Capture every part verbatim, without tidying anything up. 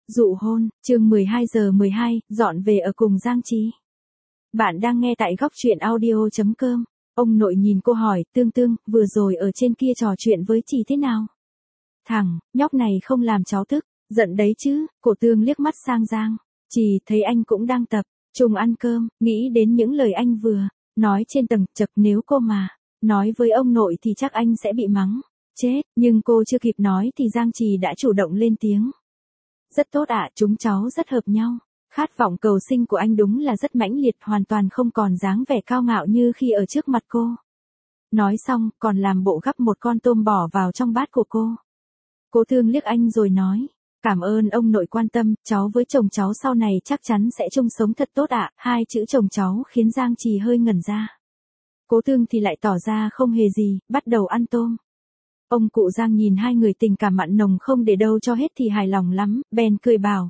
Dụ hôn, chương mười hai giờ mười hai, dọn về ở cùng Giang Trì. Bạn đang nghe tại góc truyện audio chấm com. Ông nội nhìn cô hỏi, Tương Tương, vừa rồi ở trên kia trò chuyện với chị thế nào? Thằng, nhóc này không làm cháu tức, giận đấy chứ, cổ Tương liếc mắt sang Giang. Trì thấy anh cũng đang tập, trung ăn cơm, nghĩ đến những lời anh vừa nói trên tầng, chật nếu cô mà nói với ông nội thì chắc anh sẽ bị mắng. Chết, nhưng cô chưa kịp nói thì Giang Trì đã chủ động lên tiếng. Rất tốt ạ, à, chúng cháu rất hợp nhau. Khát vọng cầu sinh của anh đúng là rất mãnh liệt, hoàn toàn không còn dáng vẻ cao ngạo như khi ở trước mặt cô. Nói xong, còn làm bộ gắp một con tôm bỏ vào trong bát của cô. Cô Thương liếc anh rồi nói, cảm ơn ông nội quan tâm, cháu với chồng cháu sau này chắc chắn sẽ chung sống thật tốt ạ. À. Hai chữ chồng cháu khiến Giang Trì hơi ngẩn ra. Cố Thương thì lại tỏ ra không hề gì, bắt đầu ăn tôm. Ông cụ Giang nhìn hai người tình cảm mặn nồng không để đâu cho hết thì hài lòng lắm, bèn cười bảo.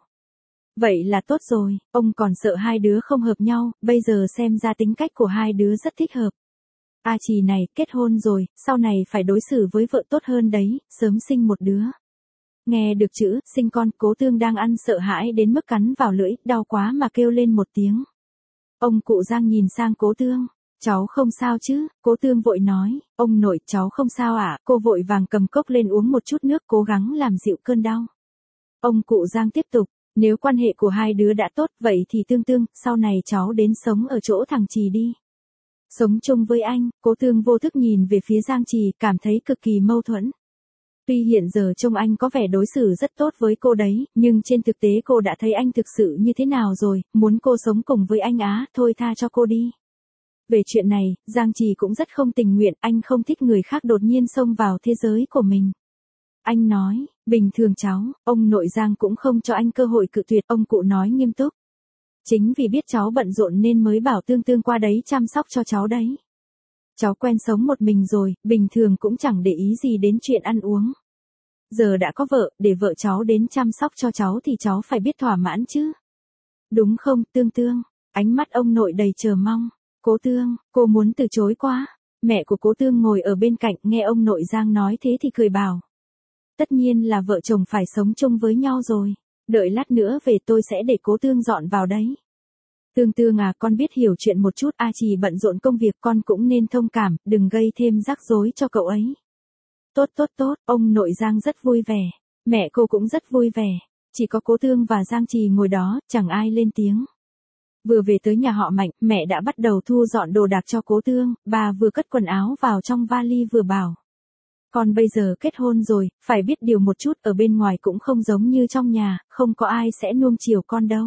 Vậy là tốt rồi, ông còn sợ hai đứa không hợp nhau, bây giờ xem ra tính cách của hai đứa rất thích hợp. A Trì này, kết hôn rồi, sau này phải đối xử với vợ tốt hơn đấy, sớm sinh một đứa. Nghe được chữ, sinh con, Cố Tương đang ăn sợ hãi đến mức cắn vào lưỡi, đau quá mà kêu lên một tiếng. Ông cụ Giang nhìn sang Cố Tương. Cháu không sao chứ, Cố Tương vội nói, ông nội cháu không sao ạ, à? Cô vội vàng cầm cốc lên uống một chút nước cố gắng làm dịu cơn đau. Ông cụ Giang tiếp tục, nếu quan hệ của hai đứa đã tốt vậy thì Tương Tương, sau này cháu đến sống ở chỗ thằng Trì đi. Sống chung với anh, Cố Tương vô thức nhìn về phía Giang Trì, cảm thấy cực kỳ mâu thuẫn. Tuy hiện giờ trông anh có vẻ đối xử rất tốt với cô đấy, nhưng trên thực tế cô đã thấy anh thực sự như thế nào rồi, muốn cô sống cùng với anh á, thôi tha cho cô đi. Về chuyện này, Giang Trì cũng rất không tình nguyện, anh không thích người khác đột nhiên xông vào thế giới của mình. Anh nói, bình thường cháu, ông nội Giang cũng không cho anh cơ hội cự tuyệt, ông cụ nói nghiêm túc. Chính vì biết cháu bận rộn nên mới bảo Tương Tương qua đấy chăm sóc cho cháu đấy. Cháu quen sống một mình rồi, bình thường cũng chẳng để ý gì đến chuyện ăn uống. Giờ đã có vợ, để vợ cháu đến chăm sóc cho cháu thì cháu phải biết thỏa mãn chứ. Đúng không, Tương Tương? Ánh mắt ông nội đầy chờ mong. Cố Tương, cô muốn từ chối quá. Mẹ của Cố Tương ngồi ở bên cạnh nghe ông nội Giang nói thế thì cười bảo. Tất nhiên là vợ chồng phải sống chung với nhau rồi. Đợi lát nữa về tôi sẽ để Cố Tương dọn vào đấy. Tương Tương à, con biết hiểu chuyện một chút, A Trì bận rộn công việc, con cũng nên thông cảm, đừng gây thêm rắc rối cho cậu ấy. Tốt tốt tốt, ông nội Giang rất vui vẻ. Mẹ cô cũng rất vui vẻ. Chỉ có Cố Tương và Giang Trì ngồi đó, chẳng ai lên tiếng. Vừa về tới nhà họ Mạnh, mẹ đã bắt đầu thu dọn đồ đạc cho Cố Tương, bà vừa cất quần áo vào trong vali vừa bảo. Con bây giờ kết hôn rồi, phải biết điều một chút, ở bên ngoài cũng không giống như trong nhà, không có ai sẽ nuông chiều con đâu.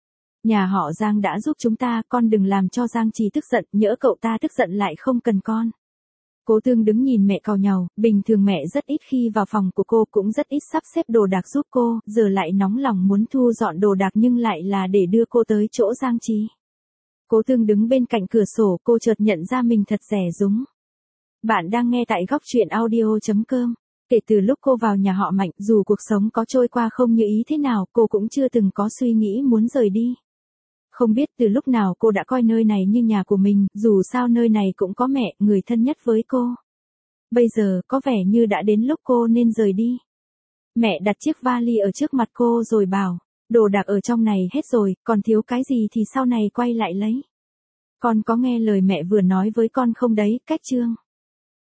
Nhà họ Giang đã giúp chúng ta, con đừng làm cho Giang Trì tức giận, nhỡ cậu ta tức giận lại không cần con. Cố Tương đứng nhìn mẹ càu nhàu, bình thường mẹ rất ít khi vào phòng của cô, cũng rất ít sắp xếp đồ đạc giúp cô, giờ lại nóng lòng muốn thu dọn đồ đạc nhưng lại là để đưa cô tới chỗ Giang Trì. Cố Tương đứng bên cạnh cửa sổ, cô chợt nhận ra mình thật dè dúng. Bạn đang nghe tại góc truyện audio chấm com. Kể từ lúc cô vào nhà họ Mạnh, dù cuộc sống có trôi qua không như ý thế nào, cô cũng chưa từng có suy nghĩ muốn rời đi. Không biết từ lúc nào cô đã coi nơi này như nhà của mình, dù sao nơi này cũng có mẹ, người thân nhất với cô. Bây giờ, có vẻ như đã đến lúc cô nên rời đi. Mẹ đặt chiếc vali ở trước mặt cô rồi bảo, đồ đạc ở trong này hết rồi, còn thiếu cái gì thì sau này quay lại lấy. Con có nghe lời mẹ vừa nói với con không đấy, Cách Trương?